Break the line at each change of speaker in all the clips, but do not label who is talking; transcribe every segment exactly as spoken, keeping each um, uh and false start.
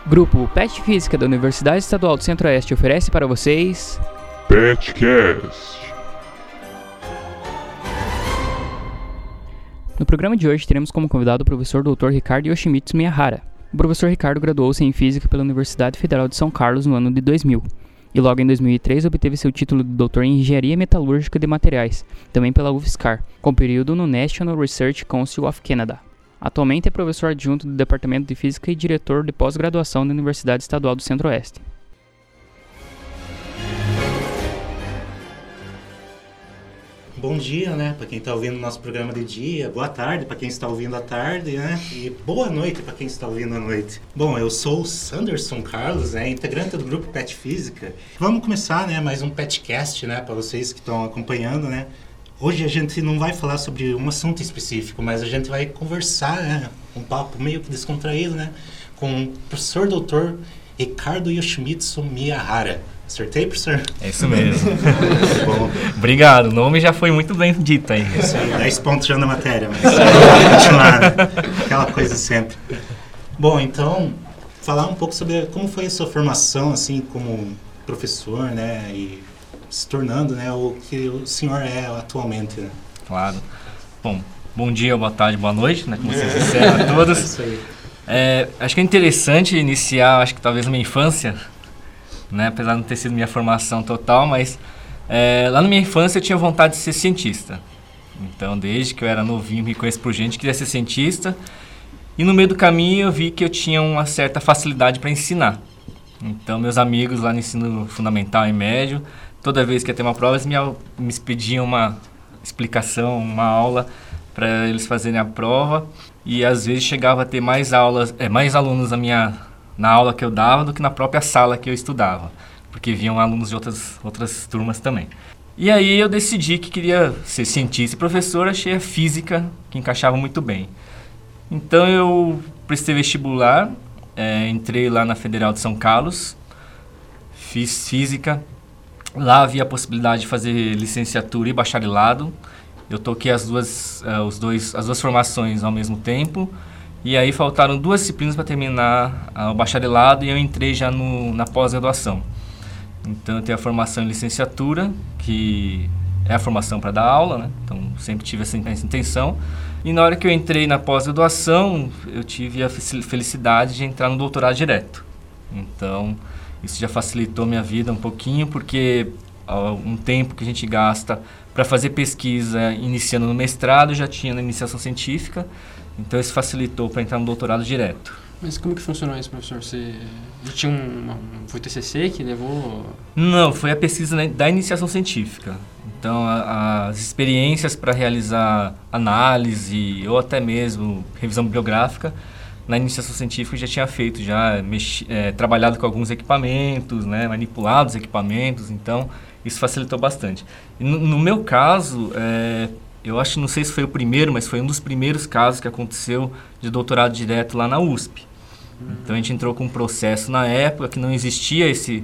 Grupo PET Física da Universidade Estadual do Centro-Oeste oferece para vocês...
PETcast.
No programa de hoje teremos como convidado o professor doutor Ricardo Yoshimitsu Miyahara. O professor Ricardo graduou-se em Física pela Universidade Federal de São Carlos no ano de dois mil. E logo em dois mil e três obteve seu título de doutor em Engenharia Metalúrgica de Materiais, também pela U F S C ar, com período no National Research Council of Canada. Atualmente é professor adjunto do Departamento de Física e diretor de pós-graduação da Universidade Estadual do Centro-Oeste.
Bom dia, né, para quem está ouvindo o nosso programa de dia, boa tarde para quem está ouvindo à tarde, né, e boa noite para quem está ouvindo à noite. Bom, eu sou o Sanderson Carlos, né, integrante do grupo PET Física. Vamos começar, né, mais um PETcast, né, para vocês que estão acompanhando, né. Hoje a gente não vai falar sobre um assunto específico, mas a gente vai conversar, né, um papo meio que descontraído, né, com o professor doutor Ricardo Yoshimitsu Miyahara. Acertei, professor?
É isso mesmo. Bom. Obrigado, o nome já foi muito bem dito aí.
Isso aí, dez pontos já na matéria, mas vamos continuar, né? Aquela coisa sempre. Bom, então, falar um pouco sobre como foi a sua formação, assim, como professor, né, e se tornando, né, o que o senhor é atualmente, né?
Claro. Bom, bom dia, boa tarde, boa noite, né, como vocês disseram a todos.
É isso aí.
É, acho que é interessante iniciar, acho que talvez na minha infância, né, apesar de não ter sido minha formação total, mas é, lá na minha infância eu tinha vontade de ser cientista. Então, desde que eu era novinho, me conheço por gente, queria ser cientista. E no meio do caminho eu vi que eu tinha uma certa facilidade para ensinar. Então, meus amigos lá no ensino fundamental e médio, toda vez que ia ter uma prova, eles me, me pediam uma explicação, uma aula para eles fazerem a prova. E às vezes chegava a ter mais aulas, é, mais alunos na minha na aula que eu dava do que na própria sala que eu estudava, porque vinham alunos de outras, outras turmas também. E aí eu decidi que queria ser cientista e professor, achei a física que encaixava muito bem. Então eu prestei vestibular, é, entrei lá na Federal de São Carlos, fiz física, lá havia a possibilidade de fazer licenciatura e bacharelado. Eu toquei as duas, uh, os dois, as duas formações ao mesmo tempo. E aí faltaram duas disciplinas para terminar uh, o bacharelado e eu entrei já no, na pós-graduação. Então eu tenho a formação em licenciatura, que é a formação para dar aula, né? Então sempre tive essa intenção. E na hora que eu entrei na pós-graduação, eu tive a felicidade de entrar no doutorado direto. Então isso já facilitou minha vida um pouquinho, porque uh, um tempo que a gente gasta para fazer pesquisa iniciando no mestrado, já tinha na iniciação científica. Então isso facilitou para entrar no doutorado direto.
Mas como que funcionou isso, professor? Você já tinha um, foi o T C C que levou?
Não, foi a pesquisa da iniciação científica. Então a, as experiências para realizar análise ou até mesmo revisão bibliográfica na iniciação científica eu já tinha feito, já mexi, é, trabalhado com alguns equipamentos, né, manipulado os equipamentos, então isso facilitou bastante. E no, no meu caso, é, eu acho, não sei se foi o primeiro, mas foi um dos primeiros casos que aconteceu de doutorado direto lá na U S P. Uhum. Então a gente entrou com um processo na época que não existia esse,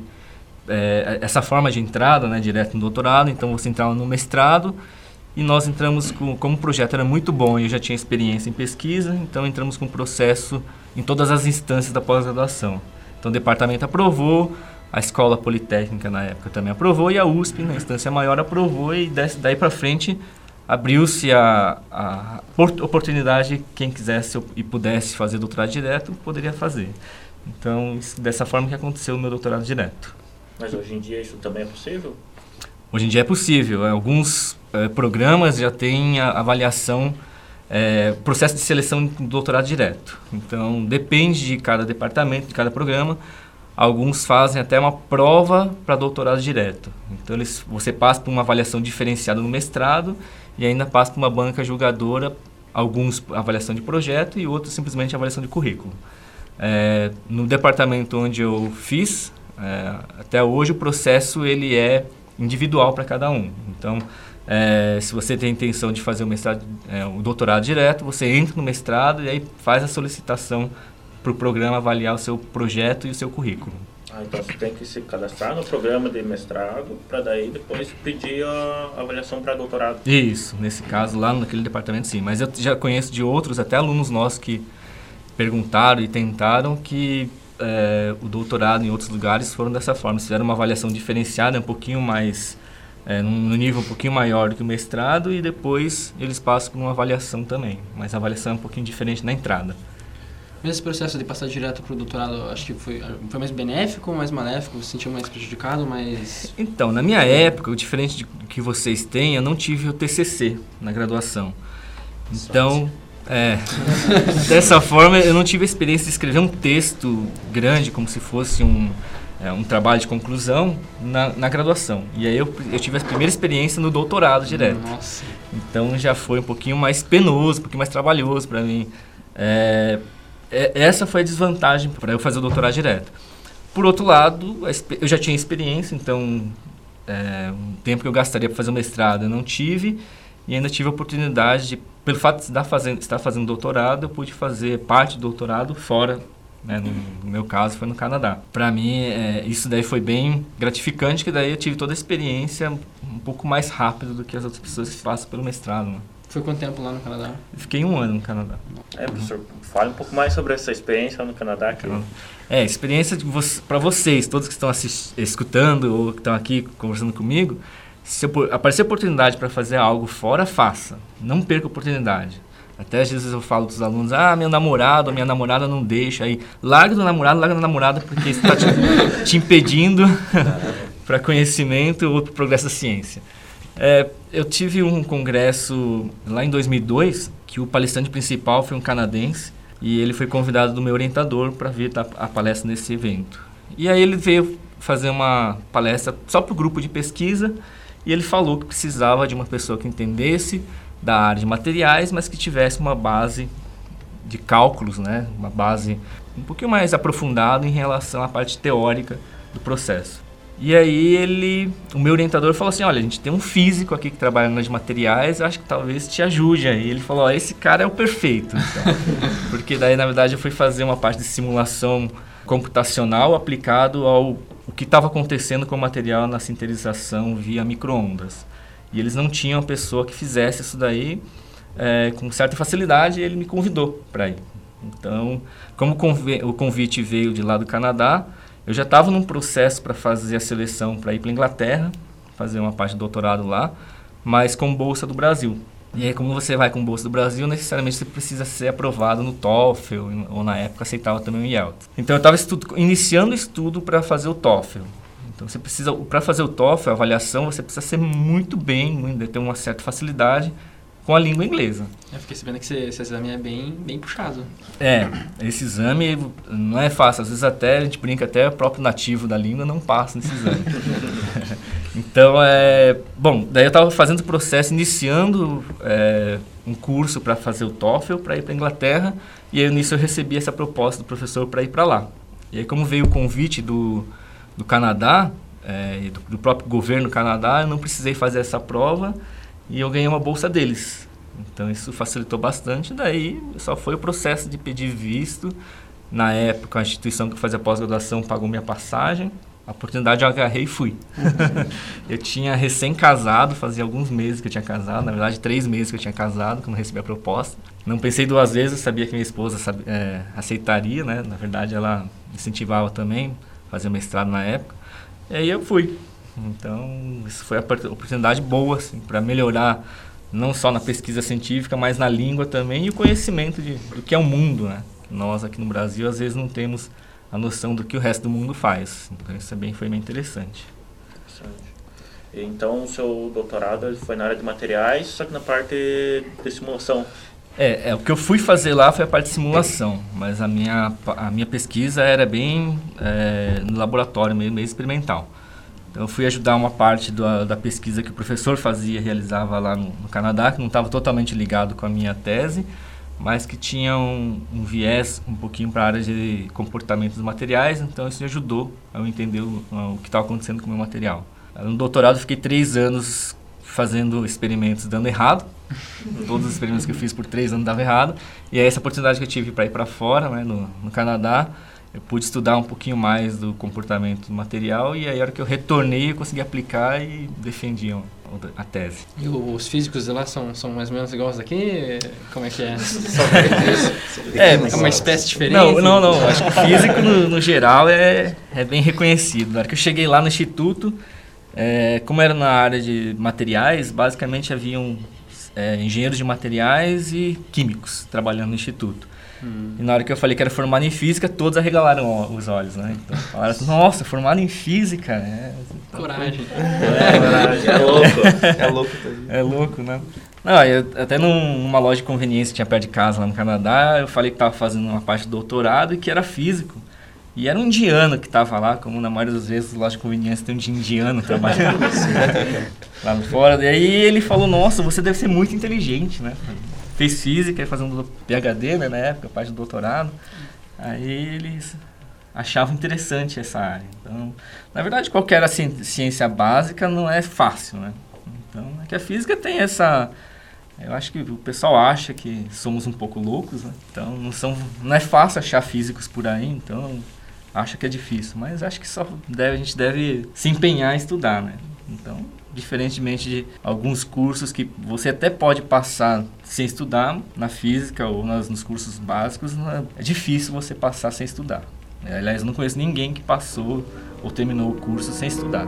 é, essa forma de entrada, né, direto no doutorado, então você entrava no mestrado e nós entramos com, como o projeto era muito bom e eu já tinha experiência em pesquisa, então entramos com um processo em todas as instâncias da pós-graduação. Então o departamento aprovou, a Escola Politécnica na época também aprovou e a U S P, na instância maior, aprovou e daí para frente abriu-se a, a oportunidade, quem quisesse e pudesse fazer doutorado direto, poderia fazer. Então, isso, dessa forma que aconteceu o meu doutorado direto.
Mas hoje em dia isso também é possível?
Hoje em dia é possível. Alguns eh, programas já têm a avaliação, eh, processo de seleção do doutorado direto. Então, depende de cada departamento, de cada programa. Alguns fazem até uma prova para doutorado direto. Então, eles, você passa por uma avaliação diferenciada no mestrado e ainda passa por uma banca julgadora, alguns avaliação de projeto e outros simplesmente avaliação de currículo. É, no departamento onde eu fiz, é, até hoje o processo ele é individual para cada um. Então, é, se você tem a intenção de fazer o mestrado, é, o doutorado direto, você entra no mestrado e aí faz a solicitação para o programa avaliar o seu projeto e o seu currículo.
Ah, então você tem que se cadastrar no programa de mestrado para daí depois pedir a avaliação para doutorado.
Isso, nesse caso lá naquele departamento sim, mas eu já conheço de outros, até alunos nossos que perguntaram e tentaram que é, o doutorado em outros lugares foram dessa forma. Eles fizeram uma avaliação diferenciada, um pouquinho mais, é, num nível um pouquinho maior do que o mestrado, e depois eles passam por uma avaliação também. Mas a avaliação é um pouquinho diferente na entrada.
Mas esse processo de passar direto para o doutorado, acho que foi, foi mais benéfico ou mais maléfico? Você se sentiu mais prejudicado, mais...
Então, na minha época, o diferente do que vocês têm, eu não tive o T C C na graduação. Então, é, dessa forma, eu não tive a experiência de escrever um texto grande, como se fosse um, é, um trabalho de conclusão na, na graduação. E aí eu, eu tive a primeira experiência no doutorado direto.
Nossa.
Então já foi um pouquinho mais penoso, um pouquinho mais trabalhoso para mim. É, essa foi a desvantagem para eu fazer o doutorado direto. Por outro lado, eu já tinha experiência, então é, um tempo que eu gastaria para fazer o mestrado eu não tive, e ainda tive a oportunidade de, pelo fato de estar fazendo, estar fazendo doutorado, eu pude fazer parte do doutorado fora, né, no, no meu caso foi no Canadá. Para mim, é, isso daí foi bem gratificante, que daí eu tive toda a experiência um pouco mais rápido do que as outras pessoas que passam pelo mestrado, né?
Foi quanto tempo lá no Canadá?
Eu fiquei um ano no Canadá.
É, professor, fale um pouco mais sobre essa experiência lá no Canadá. Que...
É, experiência vo para vocês, todos que estão escutando ou que estão aqui conversando comigo, se aparecer oportunidade para fazer algo fora, faça. Não perca a oportunidade. Até às vezes eu falo dos alunos, ah, meu namorado, minha namorada não deixa. Aí, larga do namorado, larga da namorada, porque isso está te, te impedindo para conhecimento ou para o progresso da ciência. É, eu tive um congresso lá em dois mil e dois, que o palestrante principal foi um canadense, e ele foi convidado do meu orientador para vir dar a palestra nesse evento. E aí ele veio fazer uma palestra só para o grupo de pesquisa, e ele falou que precisava de uma pessoa que entendesse da área de materiais, mas que tivesse uma base de cálculos, né? Uma base um pouquinho mais aprofundada em relação à parte teórica do processo. E aí ele, o meu orientador falou assim, olha, a gente tem um físico aqui que trabalha nas materiais, acho que talvez te ajude aí. Ele falou, ó, esse cara é o perfeito. Então, porque daí, na verdade, eu fui fazer uma parte de simulação computacional aplicado ao o que estava acontecendo com o material na sintetização via micro-ondas. E eles não tinham uma pessoa que fizesse isso daí é, com certa facilidade, e ele me convidou para ir. Então, como o convite veio de lá do Canadá, eu já estava num processo para fazer a seleção para ir para a Inglaterra, fazer uma parte de doutorado lá, mas com bolsa do Brasil. E aí, como você vai com bolsa do Brasil, necessariamente você precisa ser aprovado no TOEFL, ou na época aceitava também o I E L T S. Então, eu estava iniciando o estudo para fazer o TOEFL. Então, você precisa, para fazer o TOEFL, a avaliação, você precisa ser muito bem, ter uma certa facilidade com a língua inglesa.
Eu fiquei sabendo que esse, esse exame é bem, bem puxado.
É, esse exame não é fácil. Às vezes até, a gente brinca, até o próprio nativo da língua não passa nesse exame. Então, é... Bom, daí eu estava fazendo o processo, iniciando é, um curso para fazer o TOEFL, para ir para a Inglaterra, e aí nisso eu recebi essa proposta do professor para ir para lá. E aí, como veio o convite do, do Canadá, é, do, do próprio governo do Canadá, eu não precisei fazer essa prova, e eu ganhei uma bolsa deles. Então isso facilitou bastante. Daí só foi o processo de pedir visto. Na época a instituição que fazia pós-graduação pagou minha passagem. A oportunidade eu agarrei e fui. Eu tinha recém-casado, fazia alguns meses que eu tinha casado. Na verdade três meses que eu tinha casado quando recebi a proposta. Não pensei duas vezes, eu sabia que minha esposa sabia, é, aceitaria, né? Na verdade ela incentivava também, fazia mestrado na época. E aí eu fui. Então, isso foi a oportunidade boa, assim, para melhorar não só na pesquisa científica, mas na língua também e o conhecimento de, do que é o mundo, né? Nós aqui no Brasil, às vezes, não temos a noção do que o resto do mundo faz. Então, isso é bem, foi bem interessante.
Interessante. Então, o seu doutorado foi na área de materiais, só que na parte de simulação.
É, é, o que eu fui fazer lá foi a parte de simulação, mas a minha, a minha pesquisa era bem é, no laboratório, meio, meio experimental. Então, eu fui ajudar uma parte da, da pesquisa que o professor fazia, realizava lá no, no Canadá, que não estava totalmente ligado com a minha tese, mas que tinha um, um viés um pouquinho para a área de comportamento dos materiais, então isso me ajudou a eu entender o, o que estava acontecendo com o meu material. No doutorado, eu fiquei três anos fazendo experimentos dando errado, todos os experimentos que eu fiz por três anos davam errado, e aí essa oportunidade que eu tive para ir para fora, né, no, no Canadá, eu pude estudar um pouquinho mais do comportamento do material, e aí a hora que eu retornei eu consegui aplicar e defendi a tese.
E os físicos de lá são, são mais ou menos iguais daqui? Como é que é?
É,
É uma espécie diferente?
Não, não, não. Acho que o físico, no, no geral, é, é bem reconhecido. Na hora que eu cheguei lá no instituto, é, como era na área de materiais, basicamente haviam é, engenheiros de materiais e químicos trabalhando no instituto. Hum. E na hora que eu falei que era formado em física, todos arregalaram os olhos, né? Então falaram assim, nossa, formado em física? É, então,
coragem.
É, coragem. É louco. É louco.
É louco, né? Não, eu, até num, numa loja de conveniência que tinha perto de casa lá no Canadá, eu falei que estava fazendo uma parte de doutorado e que era físico. E era um indiano que estava lá, como na maioria das vezes loja de conveniência tem um indiano trabalhando lá fora. E aí ele falou, nossa, você deve ser muito inteligente, né? Fez física, ia fazer um P H D, né, na época, parte do doutorado. Aí eles achavam interessante essa área. Então, na verdade, qualquer assim, ciência básica não é fácil, né? Então, é que a física tem essa... Eu acho que o pessoal acha que somos um pouco loucos, né? Então, não, são, não é fácil achar físicos por aí, então acha que é difícil. Mas acho que só deve, a gente deve se empenhar em estudar, né? Então, diferentemente de alguns cursos que você até pode passar sem estudar, na física ou nas, nos cursos básicos, é difícil você passar sem estudar. Aliás, eu não conheço ninguém que passou ou terminou o curso sem estudar.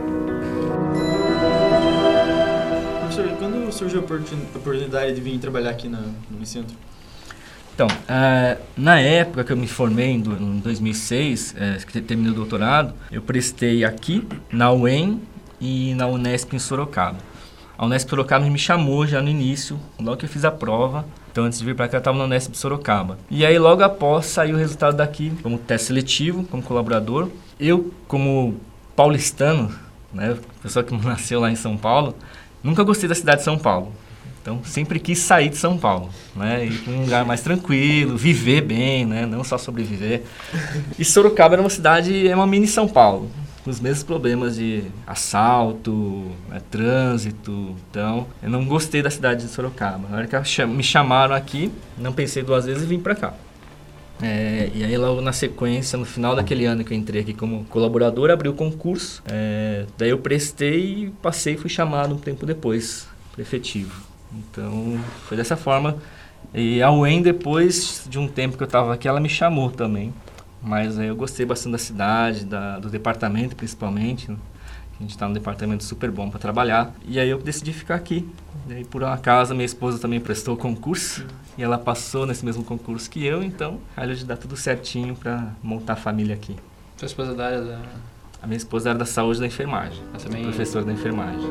Professor, quando surgiu a oportunidade de vir trabalhar aqui na, no Unicentro?
Então, uh, na época que eu me formei, em, do, em dois mil e seis, uh, que terminei o doutorado, eu prestei aqui, na U E M e na Unesp em Sorocaba. A Unesp Sorocaba me chamou já no início, logo que eu fiz a prova. Então, antes de vir para cá, eu estava na Unesp de Sorocaba. E aí, logo após, saiu o resultado daqui, como teste seletivo, como colaborador. Eu, como paulistano, né, pessoa que nasceu lá em São Paulo, nunca gostei da cidade de São Paulo. Então, sempre quis sair de São Paulo, né? Ir para um lugar mais tranquilo, viver bem, né? Não só sobreviver. E Sorocaba era uma cidade, é uma mini São Paulo, com os mesmos problemas de assalto, né, trânsito. Então, eu não gostei da cidade de Sorocaba. Na hora que me chamaram aqui, não pensei duas vezes e vim para cá. É, e aí, logo na sequência, no final daquele ano que eu entrei aqui como colaborador, abri o concurso. É, daí eu prestei e passei e fui chamado um tempo depois para efetivo. Então, foi dessa forma. E a U E M, depois de um tempo que eu estava aqui, ela me chamou também. Mas aí eu gostei bastante da cidade, da, do departamento principalmente. Né? A gente está num departamento super bom para trabalhar. E aí eu decidi ficar aqui. E aí, por um acaso, minha esposa também prestou o concurso. E ela passou nesse mesmo concurso que eu. Então, aí de dar tudo certinho para montar a família aqui.
Sua esposa da área da...
A minha esposa era da saúde e da enfermagem.
Mas também...
Professora da enfermagem.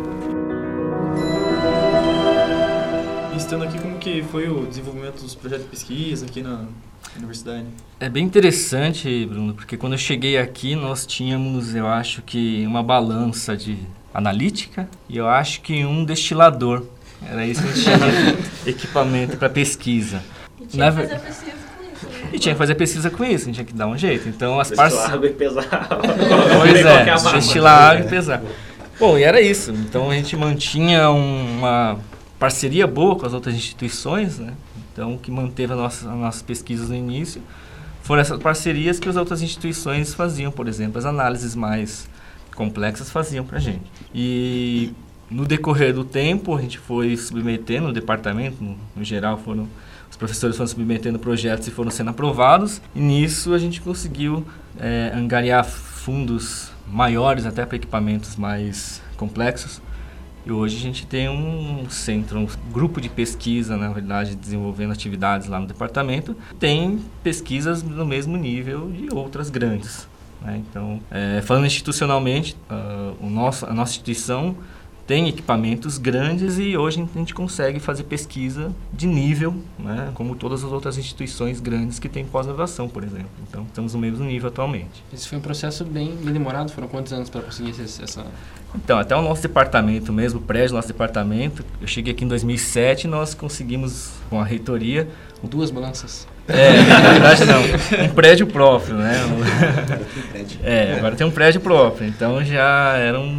Estando aqui, como que foi o desenvolvimento dos projetos de pesquisa aqui na universidade?
É bem interessante, Bruno, porque quando eu cheguei aqui, nós tínhamos, eu acho que, uma balança de analítica e eu acho que um destilador. Era isso que a gente tinha equipamento para pesquisa.
E tinha que fazer pesquisa com isso, né?
E tinha que fazer pesquisa com isso, a gente tinha que dar um jeito. Então, as
Destilar
partes...
água e pesar.
Pois é, destilar água e pesar. Bom, e era isso. Então, a gente mantinha uma parceria boa com as outras instituições, né? Então, o que manteve as nossas, as nossas pesquisas no início foram essas parcerias que as outras instituições faziam, por exemplo, as análises mais complexas faziam para a gente. E no decorrer do tempo, a gente foi submetendo, o departamento, no, no geral, foram, os professores foram submetendo projetos e foram sendo aprovados, e nisso a gente conseguiu é, angariar fundos maiores até para equipamentos mais complexos. E hoje a gente tem um centro, um grupo de pesquisa, na verdade, desenvolvendo atividades lá no departamento. Tem pesquisas no mesmo nível de outras grandes. Né? Então, é, falando institucionalmente, uh, o nosso, a nossa instituição tem equipamentos grandes e hoje a gente consegue fazer pesquisa de nível, né? Como todas as outras instituições grandes que têm pós-graduação, por exemplo. Então, estamos no mesmo nível atualmente.
Esse foi um processo bem, bem demorado? Foram quantos anos para conseguir esse, essa...
Então, até o nosso departamento mesmo, o prédio do nosso departamento, eu cheguei aqui em dois mil e sete e nós conseguimos, com a reitoria...
Duas balanças?
É, na verdade não, um prédio próprio, né? É, agora tem um prédio próprio, então já era um...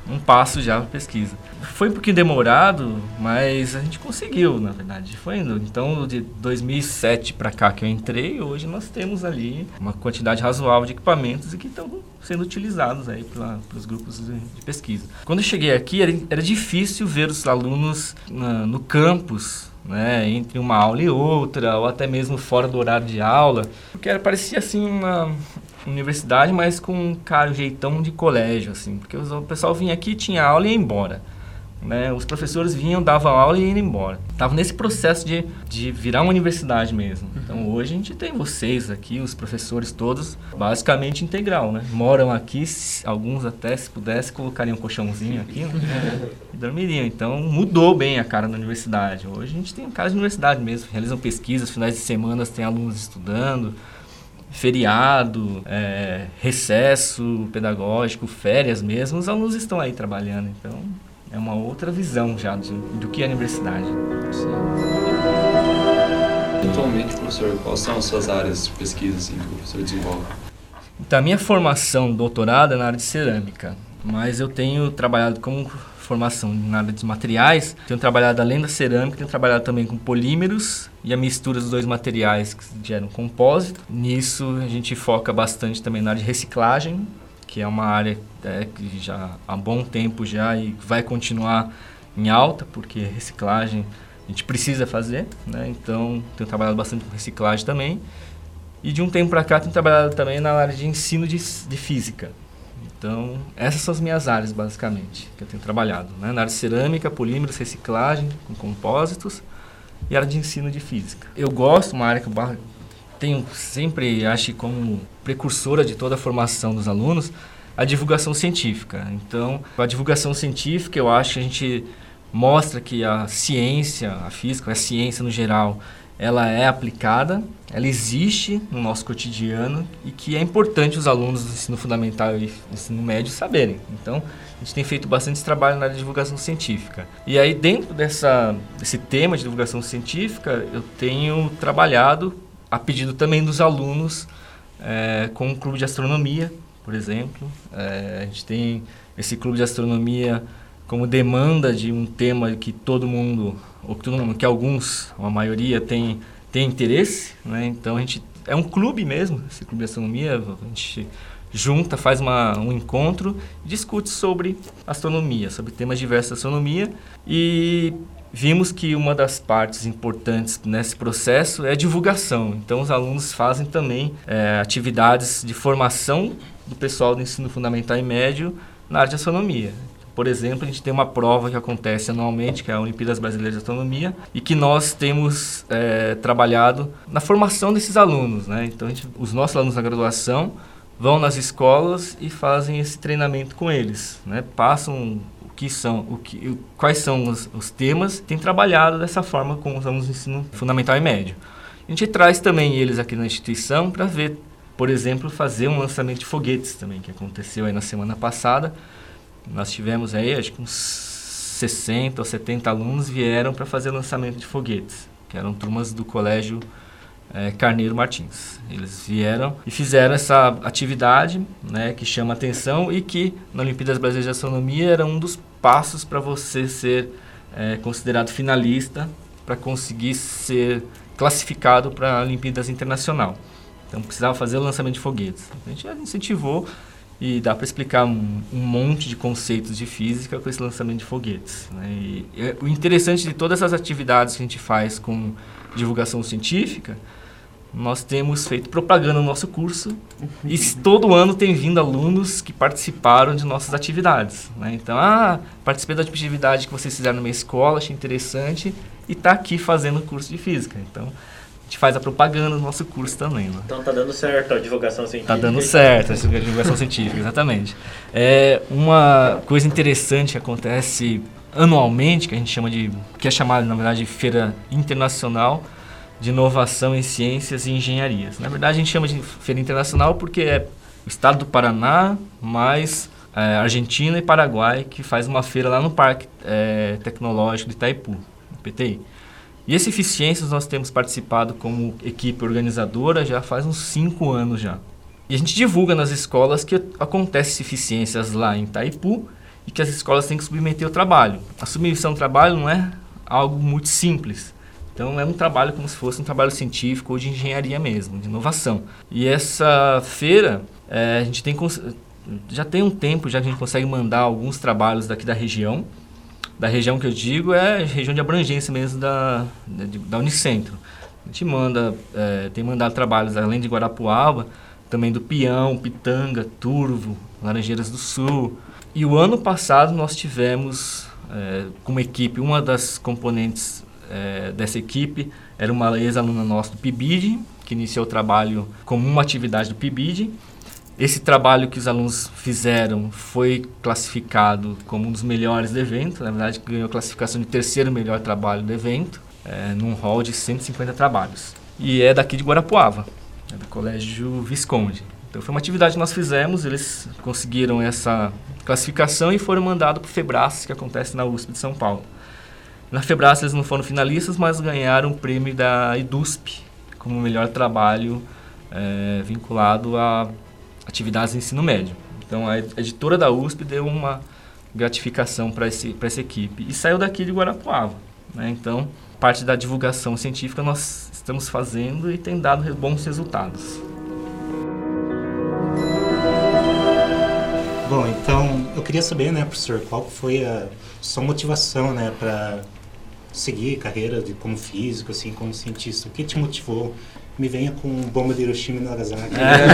um passo já para pesquisa. Foi um pouquinho demorado, mas a gente conseguiu, na verdade. Foi indo. Então, de dois mil e sete para cá que eu entrei, hoje nós temos ali uma quantidade razoável de equipamentos e que estão sendo utilizados aí pelos grupos de, de pesquisa. Quando eu cheguei aqui, era, era difícil ver os alunos na, no campus, né, entre uma aula e outra, ou até mesmo fora do horário de aula, porque era, parecia assim uma universidade, mas com um cara, um jeitão de colégio, assim, porque o pessoal vinha aqui, tinha aula e ia embora, né? Os professores vinham, davam aula e iam embora. Estava nesse processo de, de virar uma universidade mesmo. Então hoje a gente tem vocês aqui, os professores todos, basicamente integral, né? Moram aqui, alguns até, se pudesse, colocariam um colchãozinho aqui, né? E dormiriam. Então mudou bem a cara da universidade. Hoje a gente tem cara de universidade mesmo, realizam pesquisas, finais de semana tem alunos estudando, feriado, é, recesso pedagógico, férias mesmo, os alunos estão aí trabalhando, então é uma outra visão já de, do que é a universidade.
Sim. Atualmente, professor, quais são as suas áreas de pesquisa assim, que o professor desenvolve?
Então, a minha formação doutorada é na área de cerâmica, mas eu tenho trabalhado como formação na área de materiais, tenho trabalhado além da cerâmica, tenho trabalhado também com polímeros e a mistura dos dois materiais que geram compósito. Nisso a gente foca bastante também na área de reciclagem, que é uma área é, que já há bom tempo já e vai continuar em alta, porque reciclagem a gente precisa fazer, né? Então tenho trabalhado bastante com reciclagem também. E de um tempo para cá tenho trabalhado também na área de ensino de, de física. Então, essas são as minhas áreas, basicamente, que eu tenho trabalhado, né? Na área de cerâmica, polímeros, reciclagem, com compósitos e área de ensino de física. Eu gosto, uma área que eu tenho sempre, acho, como precursora de toda a formação dos alunos, a divulgação científica. Então, a divulgação científica, eu acho que a gente mostra que a ciência, a física, a ciência no geral, ela é aplicada, ela existe no nosso cotidiano e que é importante os alunos do ensino fundamental e ensino médio saberem. Então, a gente tem feito bastante trabalho na área de divulgação científica. E aí, dentro dessa, desse tema de divulgação científica, eu tenho trabalhado, a pedido também dos alunos, é, com o clube de astronomia, por exemplo. É, a gente tem esse clube de astronomia como demanda de um tema que todo mundo, ou que, todo mundo, que alguns, a maioria, tem, tem interesse, né? Então a gente é um clube mesmo, esse clube de astronomia, a gente junta, faz uma, um encontro, discute sobre astronomia, sobre temas diversos da astronomia, e vimos que uma das partes importantes nesse processo é a divulgação. Então os alunos fazem também é, atividades de formação do pessoal do ensino fundamental e médio na área de astronomia. Por exemplo, a gente tem uma prova que acontece anualmente, que é a Olimpíadas Brasileiras de Astronomia, e que nós temos é, trabalhado na formação desses alunos, né? Então, a gente, os nossos alunos da graduação vão nas escolas e fazem esse treinamento com eles, né? Passam o que são, o que, o, quais são os, os temas, tem trabalhado dessa forma com os alunos do ensino fundamental e médio. A gente traz também eles aqui na instituição para ver, por exemplo, fazer um lançamento de foguetes também, que aconteceu aí na semana passada. Nós tivemos aí, acho que uns sessenta ou setenta alunos vieram para fazer o lançamento de foguetes, que eram turmas do colégio é, Carneiro Martins. Eles vieram e fizeram essa atividade, né, que chama atenção e que na Olimpíadas Brasileiras de Astronomia era um dos passos para você ser é, considerado finalista, para conseguir ser classificado para a Olimpíadas Internacional. Então precisava fazer o lançamento de foguetes. A gente incentivou. E dá para explicar um, um monte de conceitos de física com esse lançamento de foguetes, né? E, e, o interessante de todas essas atividades que a gente faz com divulgação científica, nós temos feito propaganda no nosso curso e todo ano tem vindo alunos que participaram de nossas atividades, né? Então, ah, participei da atividade que vocês fizeram na minha escola, achei interessante e está aqui fazendo o curso de física. Então, a gente faz a propaganda do nosso curso também. Né?
Então tá dando certo a divulgação científica.
Tá dando certo a divulgação científica, exatamente. É uma coisa interessante que acontece anualmente, que a gente chama de, que é chamada, na verdade, de Feira Internacional de Inovação em Ciências e Engenharias. Na verdade, a gente chama de Feira Internacional porque é o estado do Paraná, mais é, Argentina e Paraguai, que faz uma feira lá no Parque é, Tecnológico de Itaipu, no P T I. E esse Eficiências nós temos participado como equipe organizadora já faz uns cinco anos já. E a gente divulga nas escolas que acontece Eficiências lá em Itaipu e que as escolas têm que submeter ao trabalho. A submissão ao trabalho não é algo muito simples. Então é um trabalho como se fosse um trabalho científico ou de engenharia mesmo, de inovação. E essa feira, é, a gente tem, já tem um tempo já que a gente consegue mandar alguns trabalhos daqui da região. Da região que eu digo é a região de abrangência mesmo da, da, da Unicentro. A gente manda, é, tem mandado trabalhos além de Guarapuava, também do Pião, Pitanga, Turvo, Laranjeiras do Sul. E o ano passado nós tivemos, é, como equipe, uma das componentes é, dessa equipe era uma ex-aluna nossa do P I B I D, que iniciou o trabalho como uma atividade do P I B I D. Esse trabalho que os alunos fizeram foi classificado como um dos melhores do evento. Na verdade, ganhou a classificação de terceiro melhor trabalho do evento, é, num hall de cento e cinquenta trabalhos. E é daqui de Guarapuava, é do Colégio Visconde. Então foi uma atividade que nós fizemos, eles conseguiram essa classificação e foram mandados para o FEBRAS, que acontece na U S P de São Paulo. Na FEBRAS eles não foram finalistas, mas ganharam o prêmio da EDUSP como melhor trabalho é, vinculado a atividades de ensino médio. Então a editora da U S P deu uma gratificação para essa equipe e saiu daqui de Guarapuava, né? Então parte da divulgação científica nós estamos fazendo e tem dado bons resultados.
Bom, então eu queria saber, né, professor, qual foi a sua motivação, né, para seguir carreira de, como físico, assim, como cientista? O que te motivou? Me venha com bomba de Hiroshima e Nagasaki.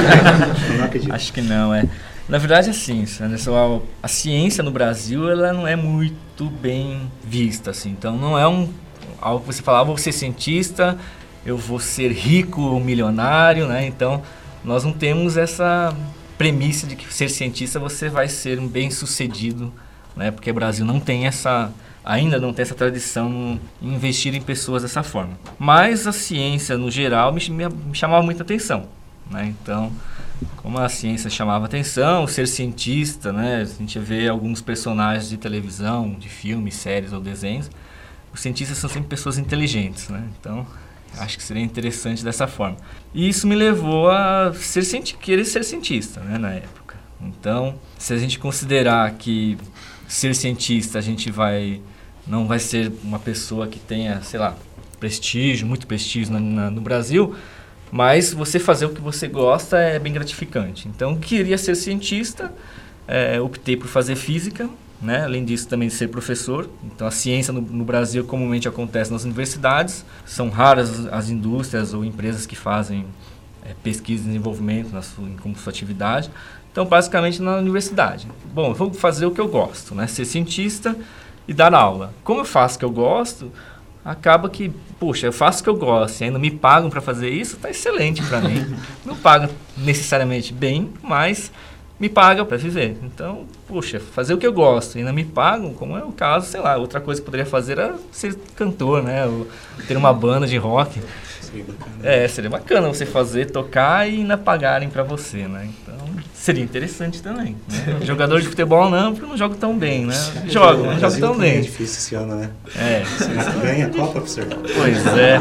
É. Eu não acredito.
Acho que não, é. Na verdade, assim, a, a ciência no Brasil, ela não é muito bem vista, assim. Então, não é um algo que você fala, ah, vou ser cientista, eu vou ser rico ou milionário, né? Então, nós não temos essa premissa de que ser cientista você vai ser um bem-sucedido, né? Porque o Brasil não tem essa... ainda não tem essa tradição em investir em pessoas dessa forma. Mas a ciência, no geral, me, me chamava muita atenção, né? Então, como a ciência chamava atenção, ser cientista, né? A gente vê alguns personagens de televisão, de filmes, séries ou desenhos, os cientistas são sempre pessoas inteligentes, né? Então, acho que seria interessante dessa forma. E isso me levou a ser, querer ser cientista, né, na época. Então, se a gente considerar que ser cientista a gente vai... não vai ser uma pessoa que tenha, sei lá, prestígio, muito prestígio na, na, no Brasil, mas você fazer o que você gosta é bem gratificante. Então, queria ser cientista, é, optei por fazer física, né? Além disso, também ser professor. Então, a ciência no, no Brasil comumente acontece nas universidades, são raras as indústrias ou empresas que fazem é, pesquisa e desenvolvimento na sua, como sua atividade. Então, basicamente, na universidade. Bom, eu vou fazer o que eu gosto, né? Ser cientista e dar aula. Como eu faço o que eu gosto, acaba que, puxa, eu faço o que eu gosto e ainda me pagam para fazer isso, tá excelente para mim. Não pagam necessariamente bem, mas me pagam para viver. Então, puxa, fazer o que eu gosto e ainda me pagam, como é o caso, sei lá, outra coisa que eu poderia fazer era ser cantor, né? Ou ter uma banda de rock. Seria bacana. É, seria bacana você fazer, tocar e ainda pagarem para você, né? Então, seria interessante também, né? Jogador de futebol não, porque eu não jogo tão bem, né? Jogo, mas não jogo tão bem.
É difícil esse ano, né?
É.
Será que ganha a Copa, professor?
Pois é.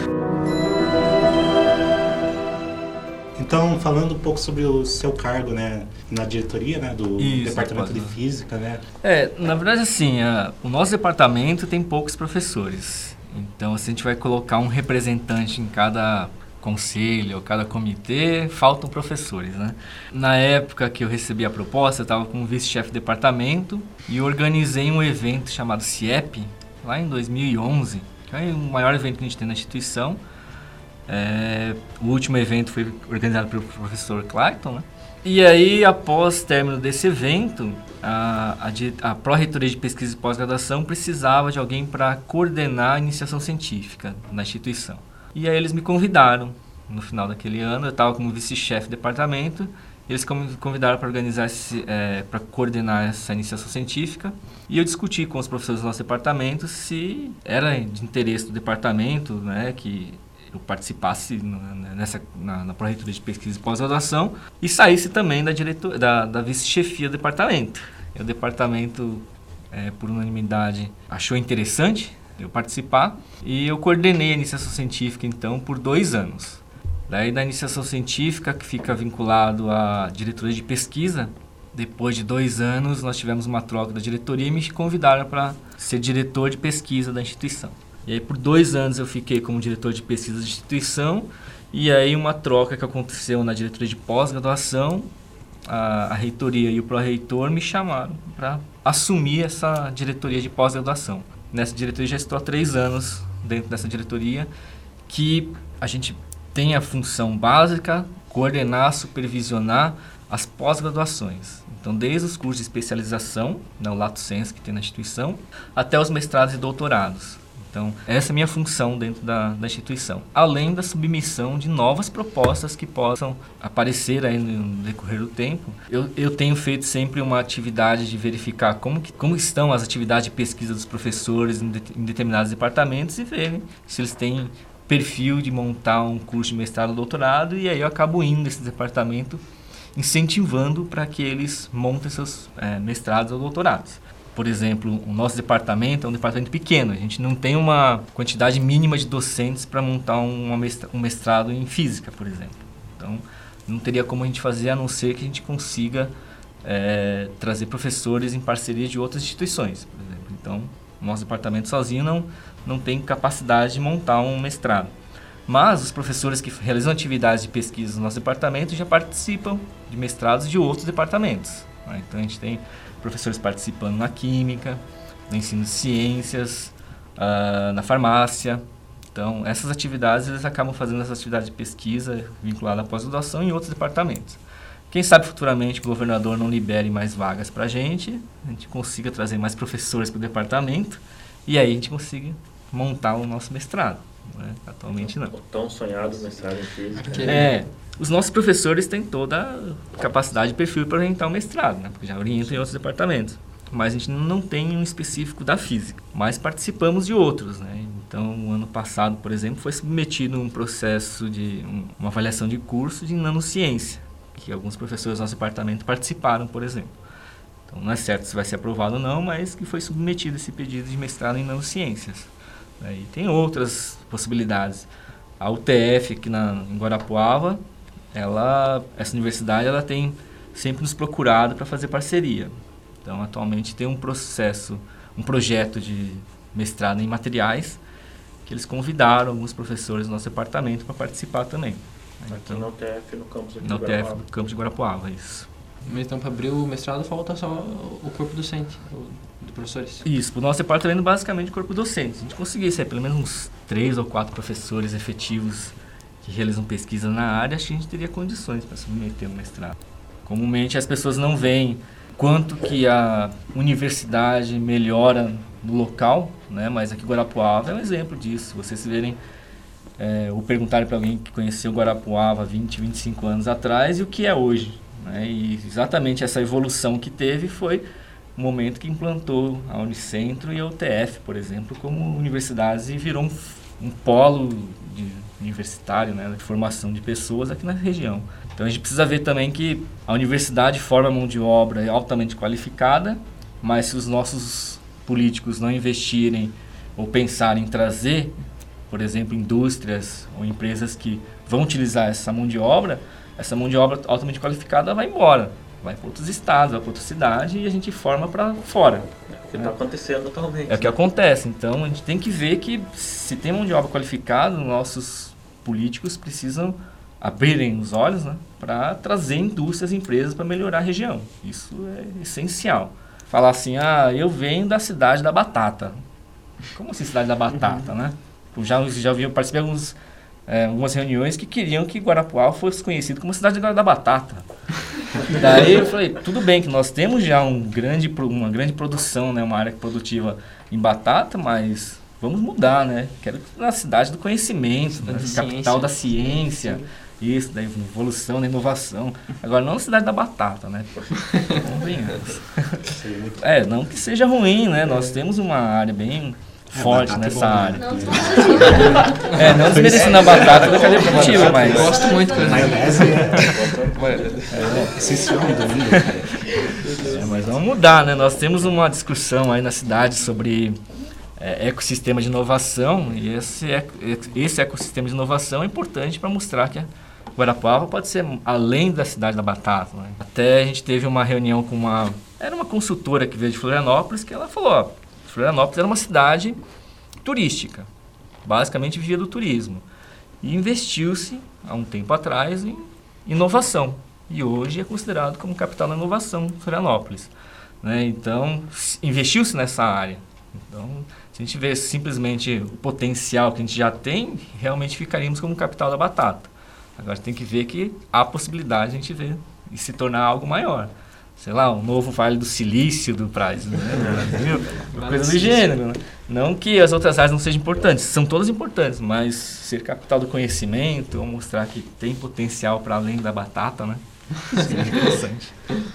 Então, falando um pouco sobre o seu cargo, né, na diretoria, né, do
Isso,
Departamento de Física, né?
É, na verdade, assim, a, o nosso departamento tem poucos professores. Então, se a gente vai colocar um representante em cada conselho ou cada comitê, faltam professores, né? Na época que eu recebi a proposta, eu estava como vice-chefe de departamento e organizei um evento chamado CIEP, lá em dois mil e onze, que é o maior evento que a gente tem na instituição. É, o último evento foi organizado pelo professor Clayton, né? E aí, após término desse evento, a, a, a Pró-Reitoria de Pesquisa e Pós-Graduação precisava de alguém para coordenar a iniciação científica na instituição. E aí eles me convidaram, no final daquele ano, eu estava como vice-chefe de departamento, eles me convidaram para organizar, é, para coordenar essa iniciação científica, e eu discuti com os professores do nosso departamento se era de interesse do departamento, né, que eu participasse nessa, na, na Pró-Reitoria de Pesquisa e Pós-Graduação e saísse também da, diretor, da, da vice-chefia do departamento. E o departamento, é, por unanimidade, achou interessante eu participar e eu coordenei a iniciação científica, então, por dois anos. Daí, da iniciação científica, que fica vinculado à diretoria de pesquisa depois de dois anos, nós tivemos uma troca da diretoria e me convidaram para ser diretor de pesquisa da instituição. E aí, por dois anos, eu fiquei como diretor de pesquisa da instituição, e aí uma troca que aconteceu na diretoria de pós-graduação, a, a reitoria e o pró-reitor me chamaram para assumir essa diretoria de pós-graduação. Nessa diretoria já estou há três anos dentro dessa diretoria, que a gente tem a função básica, coordenar, supervisionar as pós-graduações. Então, desde os cursos de especialização, né, o Lato Sensu que tem na instituição, até os mestrados e doutorados. Então, essa é a minha função dentro da, da instituição. Além da submissão de novas propostas que possam aparecer aí no decorrer do tempo. Eu, eu tenho feito sempre uma atividade de verificar como, que, como estão as atividades de pesquisa dos professores em, de, em determinados departamentos e ver se eles têm perfil de montar um curso de mestrado ou doutorado, e aí eu acabo indo nesse departamento incentivando para que eles montem seus é, mestrados ou doutorados. Por exemplo, o nosso departamento é um departamento pequeno, a gente não tem uma quantidade mínima de docentes para montar uma mestra, um mestrado em física, por exemplo. Então, não teria como a gente fazer, a não ser que a gente consiga é, trazer professores em parceria de outras instituições, por exemplo. Então, o nosso departamento sozinho não, não tem capacidade de montar um mestrado. Mas os professores que realizam atividades de pesquisa no nosso departamento já participam de mestrados de outros departamentos, né? Então, a gente tem professores participando na química, no ensino de ciências, uh, na farmácia. Então, essas atividades, eles acabam fazendo essas atividades de pesquisa vinculada à pós-graduação em outros departamentos. Quem sabe futuramente o governador não libere mais vagas para a gente, a gente consiga trazer mais professores para o departamento e aí a gente consiga montar o nosso mestrado. Né? Atualmente não.
O tão sonhado mestrado em física.
É, os nossos professores têm toda a capacidade e perfil para orientar o mestrado, né? Porque já orientam em outros departamentos. Mas a gente não tem um específico da física, mas participamos de outros, né? Então, o ano passado, por exemplo, foi submetido um processo de um, uma avaliação de curso de nanociência, que alguns professores do nosso departamento participaram, por exemplo. Então, não é certo se vai ser aprovado ou não, mas que foi submetido esse pedido de mestrado em nanociências. E tem outras possibilidades. A U T F aqui na, em Guarapuava, ela, essa universidade ela tem sempre nos procurado para fazer parceria. Então, atualmente tem um processo, um projeto de mestrado em materiais, que eles convidaram alguns professores do nosso departamento para participar também.
Aqui então, na U T F, no campus aqui
na U T F, no campus de Guarapuava, isso.
Então, para abrir o mestrado, falta só o corpo docente, o de professores?
Isso, para o nosso departamento, basicamente, corpo docente. Se a gente conseguisse pelo menos uns três ou quatro professores efetivos que realizam pesquisa na área, acho que a gente teria condições para submeter o mestrado. Comumente, as pessoas não veem quanto que a universidade melhora no local, né? Mas aqui Guarapuava é um exemplo disso. Se vocês verem, é, ou perguntarem para alguém que conheceu Guarapuava vinte, vinte e cinco anos atrás e o que é hoje. Né? E exatamente essa evolução que teve foi o momento que implantou a Unicentro e a U T F, por exemplo, como universidades e virou um, um polo de, universitário, né, de formação de pessoas aqui na região. Então a gente precisa ver também que a universidade forma mão de obra altamente qualificada, mas se os nossos políticos não investirem ou pensarem em trazer, por exemplo, indústrias ou empresas que vão utilizar essa mão de obra, essa mão de obra altamente qualificada vai embora. Vai para outros estados, vai para outra cidade e a gente forma para fora.
É o que está acontecendo atualmente.
É o que acontece. Então, a gente tem que ver que se tem mão de obra qualificada, nossos políticos precisam abrirem os olhos, né, para trazer indústrias e empresas para melhorar a região. Isso é essencial. Falar assim, ah, eu venho da cidade da batata. Como assim cidade da batata, né? Eu já, já vi, eu participei de alguns, é, algumas reuniões que queriam que Guarapuava fosse conhecido como cidade da batata. Daí eu falei, tudo bem que nós temos já um grande, uma grande produção, né, uma área produtiva em batata, mas vamos mudar, né? Quero na cidade do conhecimento, da capital da ciência, isso, da evolução, da inovação. Agora, não na cidade da batata, né? Não venhamos. É, não que seja ruim, né? Nós temos uma área bem forte nessa área. É, não desmerecendo a batata da cadeia produtiva, mas...
Gosto muito.
Maionese é essencial do mundo.
É, mas vamos mudar, né? Nós temos uma discussão aí na cidade sobre é, ecossistema de inovação, e esse, esse ecossistema de inovação é importante para mostrar que a, Guarapuava pode ser além da cidade da batata, né? Até a gente teve uma reunião com uma... Era uma consultora que veio de Florianópolis, que ela falou, ó, Florianópolis era uma cidade turística, basicamente vivia do turismo. E investiu-se, há um tempo atrás, em inovação. E hoje é considerado como capital da inovação Florianópolis, né? Então, investiu-se nessa área. Então, se a gente vê simplesmente o potencial que a gente já tem, realmente ficaríamos como capital da batata. Agora tem que ver que há possibilidade de a gente ver e se tornar algo maior. Sei lá, um novo Vale do Silício do Brasil, né? do Brasil, uma coisa do gênero. Né? Não que as outras áreas não sejam importantes, são todas importantes, mas ser capital do conhecimento, ou mostrar que tem potencial para além da batata, né? Seria interessante.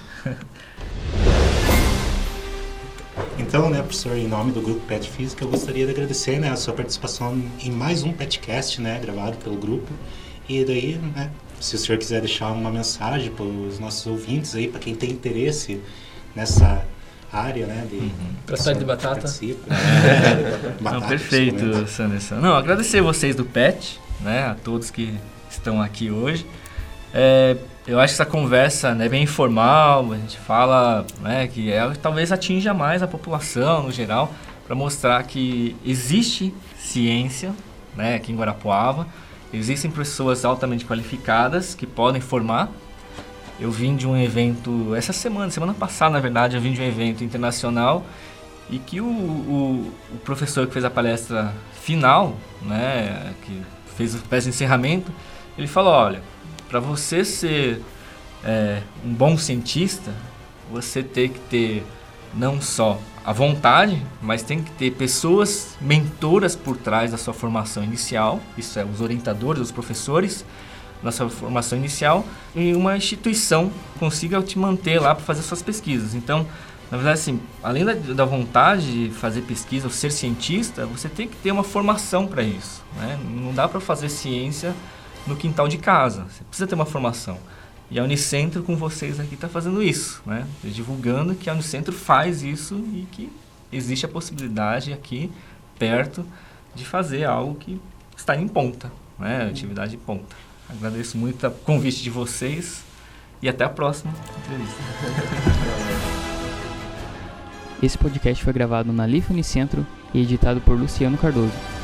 Então, né, professor, em nome do Grupo Pet Física, eu gostaria de agradecer, né, a sua participação em mais um Petcast, né, gravado pelo grupo. E daí, né, se o senhor quiser deixar uma mensagem para os nossos ouvintes aí, para quem tem interesse nessa área, né, de...
Uhum.
Para cidade de batata.
É.
Não, perfeito, Sanderson. Não, agradecer vocês do Pet, né, a todos que estão aqui hoje. É, eu acho que essa conversa, né, é bem informal, a gente fala, né, que é, talvez atinja mais a população no geral, para mostrar que existe ciência, né, aqui em Guarapuava, existem pessoas altamente qualificadas que podem formar. Eu vim de um evento, essa semana, semana passada na verdade, eu vim de um evento internacional e que o, o, o professor que fez a palestra final, né, que fez a palestra de encerramento, ele falou, olha, para você ser é, um bom cientista, você tem que ter não só a vontade, mas tem que ter pessoas mentoras por trás da sua formação inicial, isso é, os orientadores, os professores da sua formação inicial, e uma instituição consiga te manter lá para fazer suas pesquisas. Então, na verdade, assim, além da, da vontade de fazer pesquisa ou ser cientista, você tem que ter uma formação para isso, né? Não dá para fazer ciência no quintal de casa, você precisa ter uma formação. E a Unicentro com vocês aqui está fazendo isso, né? Divulgando que a Unicentro faz isso e que existe a possibilidade aqui, perto, de fazer algo que está em ponta, né? Atividade em ponta. Agradeço muito o convite de vocês e até a próxima entrevista.
Esse podcast foi gravado na L I F Unicentro e editado por Luciano Cardoso.